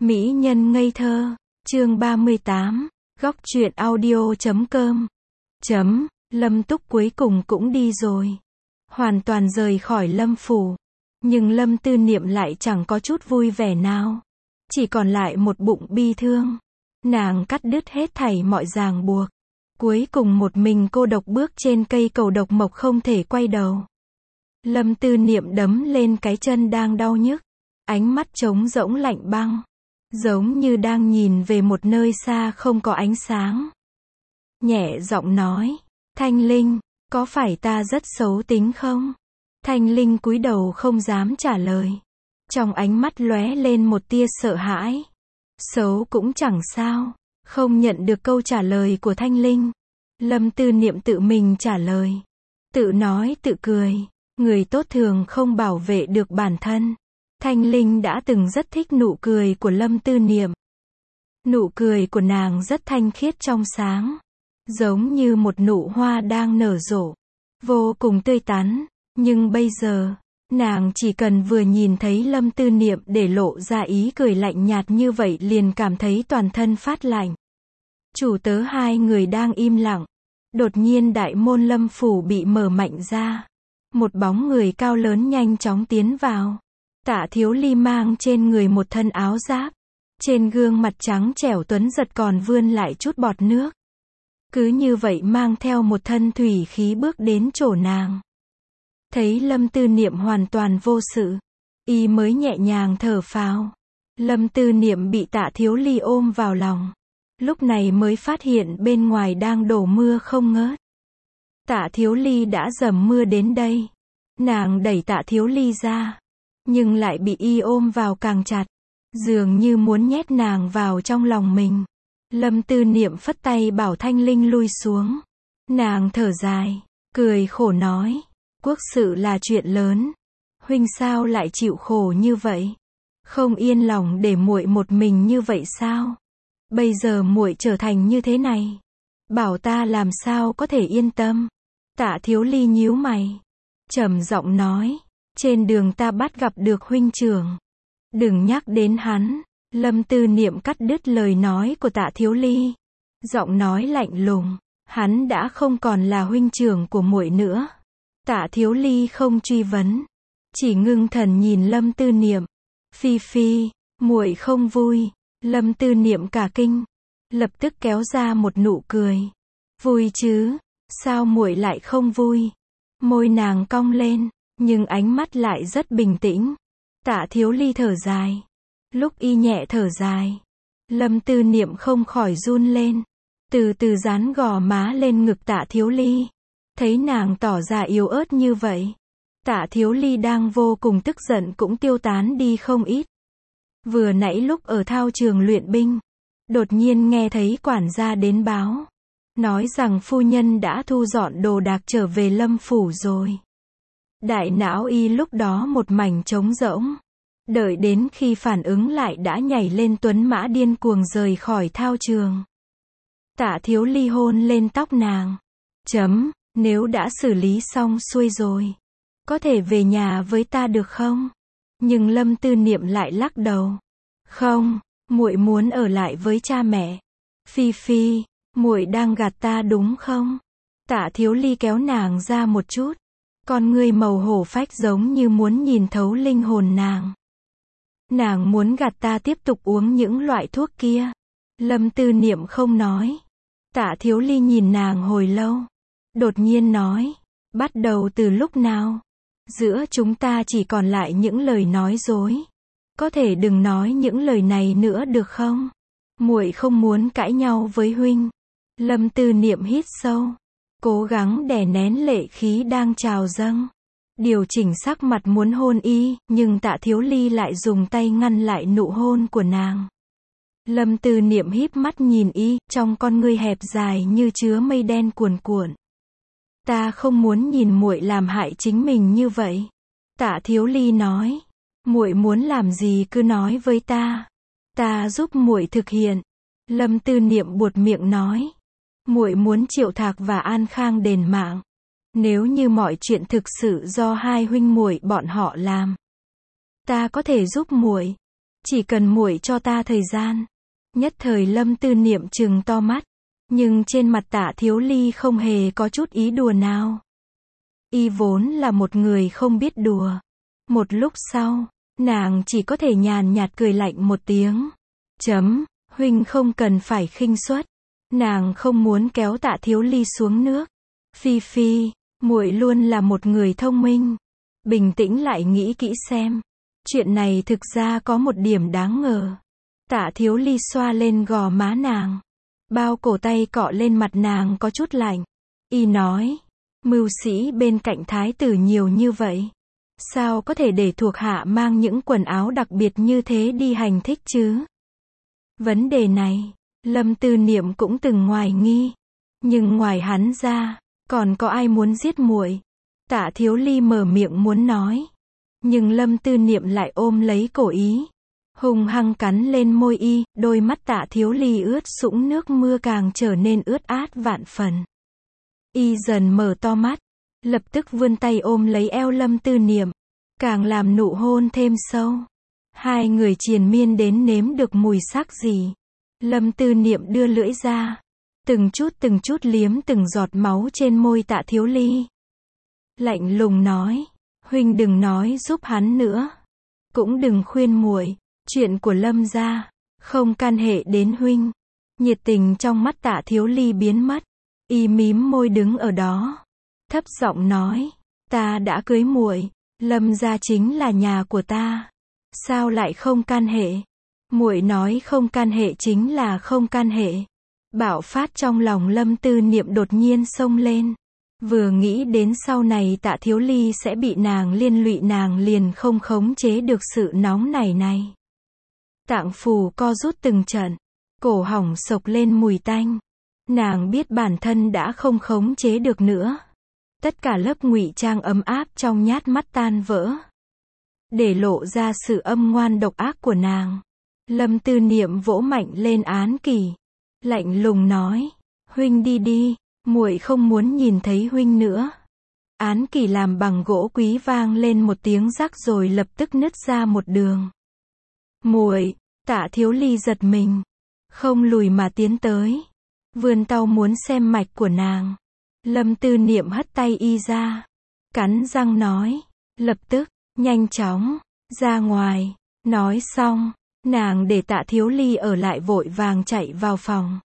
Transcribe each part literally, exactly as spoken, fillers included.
Mỹ nhân ngây thơ, chương ba mươi tám, góc truyện audio chấm com. Chấm, Lâm Túc cuối cùng cũng đi rồi. Hoàn toàn rời khỏi Lâm phủ. Nhưng Lâm Tư Niệm lại chẳng có chút vui vẻ nào. Chỉ còn lại một bụng bi thương. Nàng cắt đứt hết thảy mọi ràng buộc. Cuối cùng một mình cô độc bước trên cây cầu độc mộc không thể quay đầu. Lâm Tư Niệm đấm lên cái chân đang đau nhức. Ánh mắt trống rỗng lạnh băng. Giống như đang nhìn về một nơi xa không có ánh sáng. Nhẹ giọng nói, Thanh Linh, có phải ta rất xấu tính không? Thanh Linh cúi đầu không dám trả lời. Trong ánh mắt lóe lên một tia sợ hãi. Xấu cũng chẳng sao. Không nhận được câu trả lời của Thanh Linh. Lâm Tư Niệm tự mình trả lời. Tự nói tự cười. Người tốt thường không bảo vệ được bản thân. Thanh Linh đã từng rất thích nụ cười của Lâm Tư Niệm. Nụ cười của nàng rất thanh khiết trong sáng. Giống như một nụ hoa đang nở rộ. Vô cùng tươi tắn. Nhưng bây giờ, nàng chỉ cần vừa nhìn thấy Lâm Tư Niệm để lộ ra ý cười lạnh nhạt như vậy liền cảm thấy toàn thân phát lạnh. Chủ tớ hai người đang im lặng. Đột nhiên đại môn Lâm phủ bị mở mạnh ra. Một bóng người cao lớn nhanh chóng tiến vào. Tạ Thiếu Ly mang trên người một thân áo giáp. Trên gương mặt trắng trẻo tuấn giật còn vươn lại chút bọt nước. Cứ như vậy mang theo một thân thủy khí bước đến chỗ nàng. Thấy Lâm Tư Niệm hoàn toàn vô sự. Y mới nhẹ nhàng thở phào. Lâm Tư Niệm bị Tạ Thiếu Ly ôm vào lòng. Lúc này mới phát hiện bên ngoài đang đổ mưa không ngớt. Tạ Thiếu Ly đã dầm mưa đến đây. Nàng đẩy Tạ Thiếu Ly ra. Nhưng lại bị y ôm vào càng chặt. Dường như muốn nhét nàng vào trong lòng mình. Lâm Tư Niệm phất tay bảo Thanh Linh lui xuống. Nàng thở dài. Cười khổ nói. Quốc sự là chuyện lớn. Huynh sao lại chịu khổ như vậy? Không yên lòng để muội một mình như vậy sao? Bây giờ muội trở thành như thế này. Bảo ta làm sao có thể yên tâm? Tạ Thiếu Ly nhíu mày. Trầm giọng nói. Trên đường ta bắt gặp được huynh trưởng. Đừng nhắc đến hắn. Lâm Tư Niệm cắt đứt lời nói của Tạ Thiếu Ly. Giọng nói lạnh lùng. Hắn đã không còn là huynh trưởng của muội nữa. Tạ Thiếu Ly không truy vấn. Chỉ ngưng thần nhìn Lâm Tư Niệm. Phi phi, muội không vui. Lâm Tư Niệm cả kinh. Lập tức kéo ra một nụ cười. Vui chứ, sao muội lại không vui? Môi nàng cong lên. Nhưng ánh mắt lại rất bình tĩnh. Tạ Thiếu Ly thở dài. Lúc y nhẹ thở dài, Lâm Tư Niệm không khỏi run lên. Từ từ dán gò má lên ngực Tạ Thiếu Ly. Thấy nàng tỏ ra yếu ớt như vậy. Tạ Thiếu Ly đang vô cùng tức giận cũng tiêu tán đi không ít. Vừa nãy lúc ở thao trường luyện binh, đột nhiên nghe thấy quản gia đến báo. Nói rằng phu nhân đã thu dọn đồ đạc trở về Lâm phủ rồi. Đại não y lúc đó một mảnh trống rỗng. Đợi đến khi phản ứng lại đã nhảy lên tuấn mã điên cuồng rời khỏi thao trường. Tạ Thiếu Ly hôn lên tóc nàng. Chấm, nếu đã xử lý xong xuôi rồi. Có thể về nhà với ta được không? Nhưng Lâm Tư Niệm lại lắc đầu. Không, muội muốn ở lại với cha mẹ. Phi phi, muội đang gạt ta đúng không? Tạ Thiếu Ly kéo nàng ra một chút. Con ngươi màu hổ phách giống như muốn nhìn thấu linh hồn nàng. Nàng muốn gạt ta tiếp tục uống những loại thuốc kia. Lâm Tư Niệm không nói. Tạ Thiếu Ly nhìn nàng hồi lâu. Đột nhiên nói. Bắt đầu từ lúc nào? Giữa chúng ta chỉ còn lại những lời nói dối. Có thể đừng nói những lời này nữa được không? Muội không muốn cãi nhau với huynh. Lâm Tư Niệm hít sâu. Cố gắng đè nén lệ khí đang trào dâng. Điều chỉnh sắc mặt muốn hôn y, nhưng Tạ Thiếu Ly lại dùng tay ngăn lại nụ hôn của nàng. Lâm Tư Niệm híp mắt nhìn y, trong con ngươi hẹp dài như chứa mây đen cuồn cuộn. Ta không muốn nhìn muội làm hại chính mình như vậy. Tạ Thiếu Ly nói. Muội muốn làm gì cứ nói với ta. Ta giúp muội thực hiện. Lâm Tư Niệm buột miệng nói. Muội muốn Triệu Thạc và An Khang đền mạng. Nếu như mọi chuyện thực sự do hai huynh muội bọn họ làm, ta có thể giúp muội. Chỉ cần muội cho ta thời gian. Nhất thời Lâm Tư Niệm trừng to mắt. Nhưng trên mặt Tạ Thiếu Ly không hề có chút ý đùa nào. Y vốn là một người không biết đùa. Một lúc sau, nàng chỉ có thể nhàn nhạt cười lạnh một tiếng. Chấm, huynh không cần phải khinh suất. Nàng không muốn kéo Tạ Thiếu Ly xuống nước. Phi Phi, muội luôn là một người thông minh. Bình tĩnh lại nghĩ kỹ xem. Chuyện này thực ra có một điểm đáng ngờ. Tạ Thiếu Ly xoa lên gò má nàng. Bao cổ tay cọ lên mặt nàng có chút lạnh. Y nói, mưu sĩ bên cạnh thái tử nhiều như vậy. Sao có thể để thuộc hạ mang những quần áo đặc biệt như thế đi hành thích chứ? Vấn đề này, Lâm Tư Niệm cũng từng hoài nghi. Nhưng ngoài hắn ra, còn có ai muốn giết muội? Tạ Thiếu Ly mở miệng muốn nói. Nhưng Lâm Tư Niệm lại ôm lấy cổ ý. Hung hăng cắn lên môi y, đôi mắt Tạ Thiếu Ly ướt sũng nước mưa càng trở nên ướt át vạn phần. Y dần mở to mắt, lập tức vươn tay ôm lấy eo Lâm Tư Niệm, càng làm nụ hôn thêm sâu. Hai người triền miên đến nếm được mùi sắc gì. Lâm Tư Niệm đưa lưỡi ra, từng chút từng chút liếm từng giọt máu trên môi Tạ Thiếu Ly. Lạnh lùng nói, huynh đừng nói giúp hắn nữa, cũng đừng khuyên muội. Chuyện của Lâm gia, không can hệ đến huynh. Nhiệt tình trong mắt Tạ Thiếu Ly biến mất. Y mím môi đứng ở đó. Thấp giọng nói, ta đã cưới muội, Lâm gia chính là nhà của ta. Sao lại không can hệ? Muội nói không can hệ chính là không can hệ. Bạo phát trong lòng Lâm Tư Niệm đột nhiên xông lên. Vừa nghĩ đến sau này Tạ Thiếu Ly sẽ bị nàng liên lụy, nàng liền không khống chế được sự nóng nảy này. Tạng phủ co rút từng trận, cổ họng sộc lên mùi tanh. Nàng biết bản thân đã không khống chế được nữa. Tất cả lớp ngụy trang ấm áp trong nhát mắt tan vỡ, để lộ ra sự âm ngoan độc ác của nàng. Lâm Tư Niệm vỗ mạnh lên Án Kỳ, lạnh lùng nói, huynh đi đi, muội không muốn nhìn thấy huynh nữa. Án Kỳ làm bằng gỗ quý vang lên một tiếng rắc rồi lập tức nứt ra một đường. Muội, Tạ Thiếu Ly giật mình, không lùi mà tiến tới, vươn tau muốn xem mạch của nàng. Lâm Tư Niệm hất tay y ra, cắn răng nói, lập tức, nhanh chóng, ra ngoài. Nói xong, nàng để Tạ Thiếu Ly ở lại vội vàng chạy vào phòng.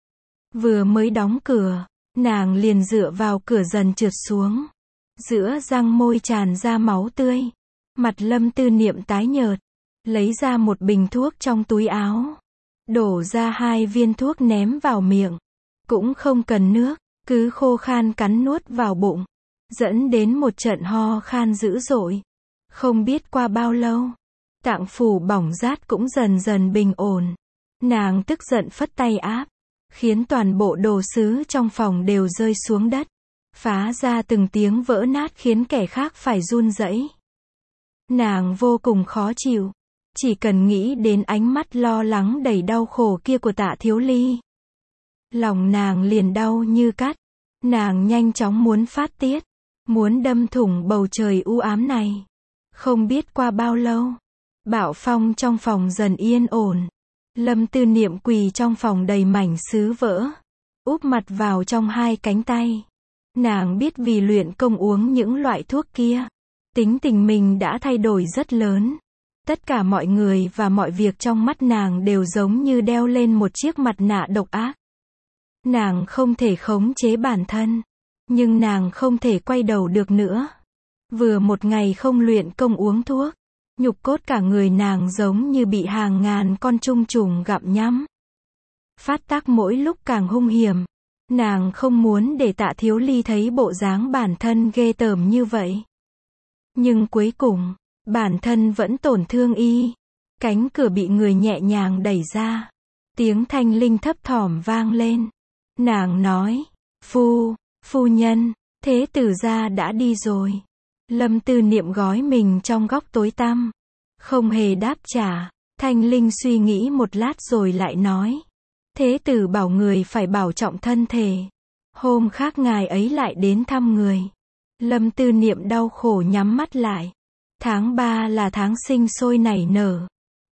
Vừa mới đóng cửa, nàng liền dựa vào cửa dần trượt xuống. Giữa răng môi tràn ra máu tươi. Mặt Lâm Tư Niệm tái nhợt, lấy ra một bình thuốc trong túi áo, đổ ra hai viên thuốc ném vào miệng. Cũng không cần nước, cứ khô khan cắn nuốt vào bụng, dẫn đến một trận ho khan dữ dội. Không biết qua bao lâu, tạng phủ bỏng rát cũng dần dần bình ổn. Nàng tức giận phất tay áp, khiến toàn bộ đồ sứ trong phòng đều rơi xuống đất, phá ra từng tiếng vỡ nát khiến kẻ khác phải run rẩy. Nàng vô cùng khó chịu, chỉ cần nghĩ đến ánh mắt lo lắng đầy đau khổ kia của Tạ Thiếu Ly, lòng nàng liền đau như cắt. Nàng nhanh chóng muốn phát tiết, muốn đâm thủng bầu trời u ám này. Không biết qua bao lâu, bão phong trong phòng dần yên ổn. Lâm Tư Niệm quỳ trong phòng đầy mảnh sứ vỡ, úp mặt vào trong hai cánh tay. Nàng biết vì luyện công uống những loại thuốc kia, tính tình mình đã thay đổi rất lớn. Tất cả mọi người và mọi việc trong mắt nàng đều giống như đeo lên một chiếc mặt nạ độc ác. Nàng không thể khống chế bản thân, nhưng nàng không thể quay đầu được nữa. Vừa một ngày không luyện công uống thuốc, nhục cốt cả người nàng giống như bị hàng ngàn con trùng trùng gặm nhấm. Phát tác mỗi lúc càng hung hiểm. Nàng không muốn để Tạ Thiếu Ly thấy bộ dáng bản thân ghê tởm như vậy. Nhưng cuối cùng, bản thân vẫn tổn thương y. Cánh cửa bị người nhẹ nhàng đẩy ra. Tiếng thanh linh thấp thỏm vang lên. Nàng nói, phu, phu nhân, thế tử gia đã đi rồi. Lâm Tư Niệm gói mình trong góc tối tăm, không hề đáp trả. Thanh linh suy nghĩ một lát rồi lại nói, thế tử bảo người phải bảo trọng thân thể. Hôm khác ngài ấy lại đến thăm người. Lâm Tư Niệm đau khổ nhắm mắt lại. Tháng ba là tháng sinh sôi nảy nở.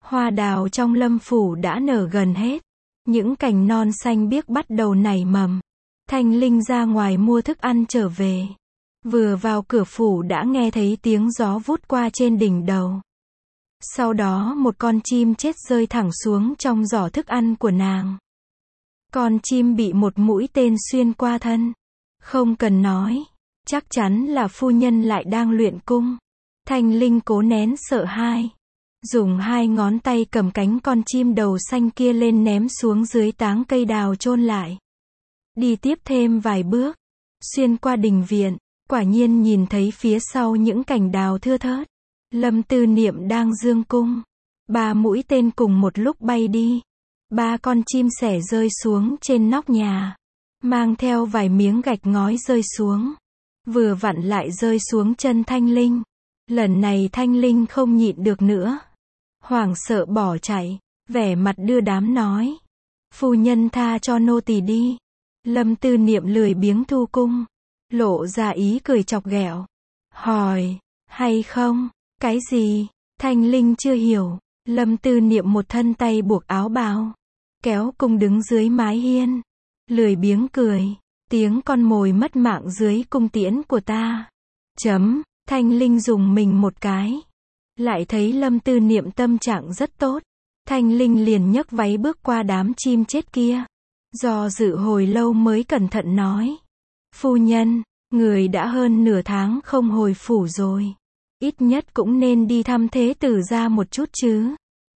Hoa đào trong lâm phủ đã nở gần hết. Những cành non xanh biếc bắt đầu nảy mầm. Thanh Linh ra ngoài mua thức ăn trở về. Vừa vào cửa phủ đã nghe thấy tiếng gió vút qua trên đỉnh đầu. Sau đó một con chim chết rơi thẳng xuống trong giỏ thức ăn của nàng. Con chim bị một mũi tên xuyên qua thân. Không cần nói, chắc chắn là phu nhân lại đang luyện cung. Thanh Linh cố nén sợ hãi, dùng hai ngón tay cầm cánh con chim đầu xanh kia lên ném xuống dưới táng cây đào chôn lại. Đi tiếp thêm vài bước, xuyên qua đình viện, quả nhiên nhìn thấy phía sau những cành đào thưa thớt. Lâm Tư Niệm đang dương cung. Ba mũi tên cùng một lúc bay đi. Ba con chim sẻ rơi xuống trên nóc nhà. Mang theo vài miếng gạch ngói rơi xuống. Vừa vặn lại rơi xuống chân Thanh Linh. Lần này Thanh Linh không nhịn được nữa. Hoảng sợ bỏ chạy. Vẻ mặt đưa đám nói. Phu nhân tha cho nô tỳ đi. Lâm Tư Niệm lười biếng thu cung. Lộ ra ý cười chọc ghẹo. Hỏi, hay không? Cái gì? Thanh Linh chưa hiểu. Lâm Tư Niệm một thân tay buộc áo bào. Kéo cung đứng dưới mái hiên. Lười biếng cười. Tiếng con mồi mất mạng dưới cung tiễn của ta. Chấm. Thanh Linh dùng mình một cái. Lại thấy Lâm Tư Niệm tâm trạng rất tốt. Thanh Linh liền nhấc váy bước qua đám chim chết kia. Do dự hồi lâu mới cẩn thận nói. Phu nhân, người đã hơn nửa tháng không hồi phủ rồi. Ít nhất cũng nên đi thăm thế tử gia một chút chứ.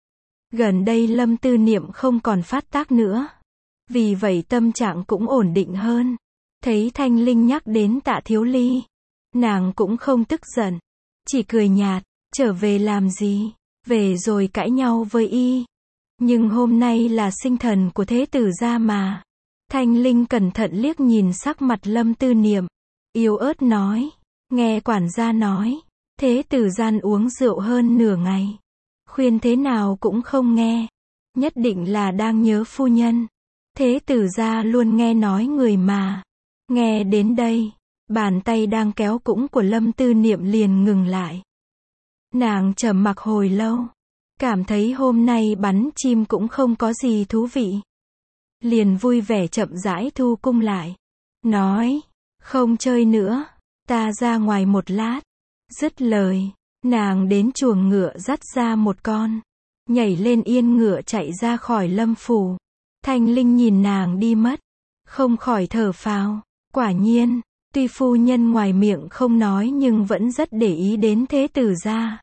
Gần đây Lâm Tư Niệm không còn phát tác nữa. Vì vậy tâm trạng cũng ổn định hơn. Thấy Thanh Linh nhắc đến Tạ Thiếu Ly. Nàng cũng không tức giận. Chỉ cười nhạt, trở về làm gì? Về rồi cãi nhau với y. Nhưng hôm nay là sinh thần của thế tử gia mà. Thanh Linh cẩn thận liếc nhìn sắc mặt Lâm Tư Niệm. Yếu ớt nói. Nghe quản gia nói. Thế tử gian uống rượu hơn nửa ngày. Khuyên thế nào cũng không nghe. Nhất định là đang nhớ phu nhân. Thế tử gia luôn nghe nói người mà. Nghe đến đây, bàn tay đang kéo cũng của Lâm Tư Niệm liền ngừng lại. Nàng trầm mặc hồi lâu. Cảm thấy hôm nay bắn chim cũng không có gì thú vị. Liền vui vẻ chậm rãi thu cung lại. Nói, không chơi nữa. Ta ra ngoài một lát. Dứt lời, nàng đến chuồng ngựa dắt ra một con. Nhảy lên yên ngựa chạy ra khỏi lâm phủ. Thanh Linh nhìn nàng đi mất. Không khỏi thở phào. Quả nhiên, tuy phu nhân ngoài miệng không nói nhưng vẫn rất để ý đến thế tử gia.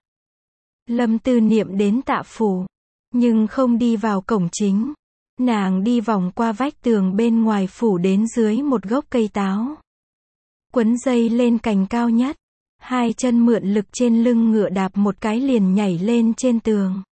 Lâm Tư Niệm đến Tạ phủ. Nhưng không đi vào cổng chính. Nàng đi vòng qua vách tường bên ngoài phủ đến dưới một gốc cây táo. Quấn dây lên cành cao nhất. Hai chân mượn lực trên lưng ngựa đạp một cái liền nhảy lên trên tường.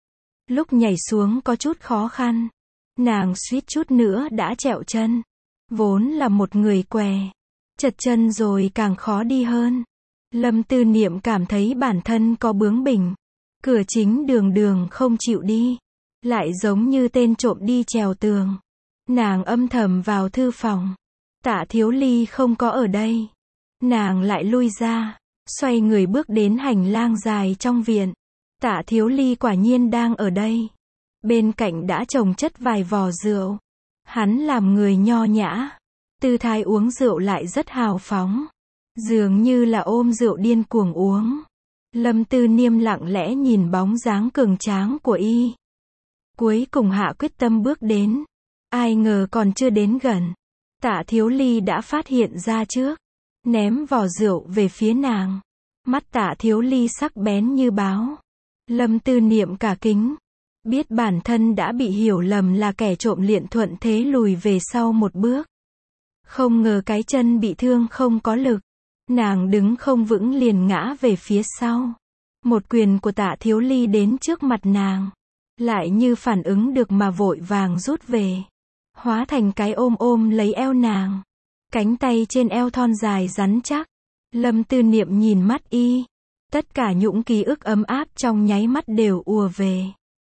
Lúc nhảy xuống có chút khó khăn. Nàng suýt chút nữa đã trẹo chân. Vốn là một người què. Chật chân rồi càng khó đi hơn. Lâm Tư Niệm cảm thấy bản thân có bướng bỉnh. Cửa chính đường đường không chịu đi. Lại giống như tên trộm đi trèo tường. Nàng âm thầm vào thư phòng. Tạ Thiếu Ly không có ở đây. Nàng lại lui ra. Xoay người bước đến hành lang dài trong viện. Tạ Thiếu Ly quả nhiên đang ở đây. Bên cạnh đã chồng chất vài vò rượu. Hắn làm người nho nhã. Tư thái uống rượu lại rất hào phóng. Dường như là ôm rượu điên cuồng uống. Lâm Tư Niệm lặng lẽ nhìn bóng dáng cường tráng của y. Cuối cùng hạ quyết tâm bước đến. Ai ngờ còn chưa đến gần. Tạ Thiếu Ly đã phát hiện ra trước. Ném vò rượu về phía nàng. Mắt Tạ Thiếu Ly sắc bén như báo. Lâm Tư Niệm cả kính. Biết bản thân đã bị hiểu lầm là kẻ trộm liền thuận thế lùi về sau một bước. Không ngờ cái chân bị thương không có lực. Nàng đứng không vững liền ngã về phía sau. Một quyền của Tạ Thiếu Ly đến trước mặt nàng. Lại như phản ứng được mà vội vàng rút về. Hóa thành cái ôm ôm lấy eo nàng. Cánh tay trên eo thon dài rắn chắc. Lâm Tư Niệm nhìn mắt y. Tất cả những ký ức ấm áp trong nháy mắt đều ùa về.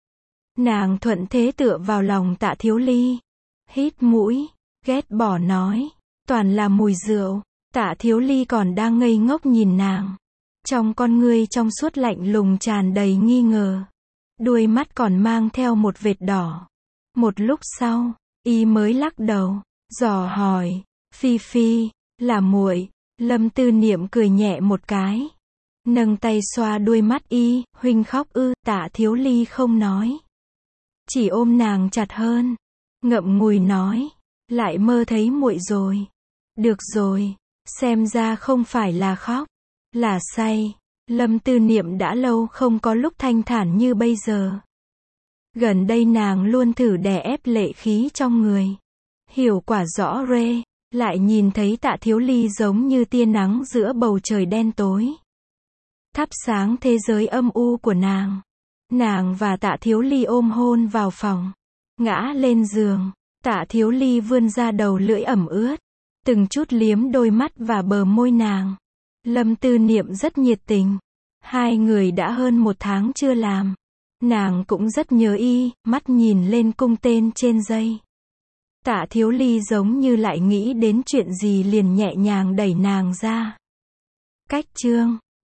Nàng thuận thế tựa vào lòng Tạ Thiếu Ly. Hít mũi, ghét bỏ nói. Toàn là mùi rượu. Tạ Thiếu Ly còn đang ngây ngốc nhìn nàng. Trong con ngươi trong suốt lạnh lùng tràn đầy nghi ngờ. đuôi mắt còn mang theo một vệt đỏ. Một lúc sau, y mới lắc đầu, dò hỏi, Phi Phi, là muội. Lâm Tư Niệm cười nhẹ một cái, nâng tay xoa đuôi mắt y, huynh khóc ư? Tạ Thiếu Ly không nói, chỉ ôm nàng chặt hơn, ngậm ngùi nói, lại mơ thấy muội rồi. Được rồi, xem ra không phải là khóc, là say. Lâm Tư Niệm đã lâu không có lúc thanh thản như bây giờ. Gần đây nàng luôn thử đè ép lệ khí trong người, hiểu quả rõ rê, lại nhìn thấy Tạ Thiếu Ly giống như tia nắng giữa bầu trời đen tối, thắp sáng thế giới âm u của nàng. Nàng và Tạ Thiếu Ly ôm hôn vào phòng, ngã lên giường, Tạ Thiếu Ly vươn ra đầu lưỡi ẩm ướt, từng chút liếm đôi mắt và bờ môi nàng. Lâm Tư Niệm rất nhiệt tình, hai người đã hơn một tháng chưa làm. Nàng cũng rất nhớ y, mắt nhìn lên cung tên trên dây. Tạ Thiếu Ly giống như lại nghĩ đến chuyện gì liền nhẹ nhàng đẩy nàng ra. Cách chương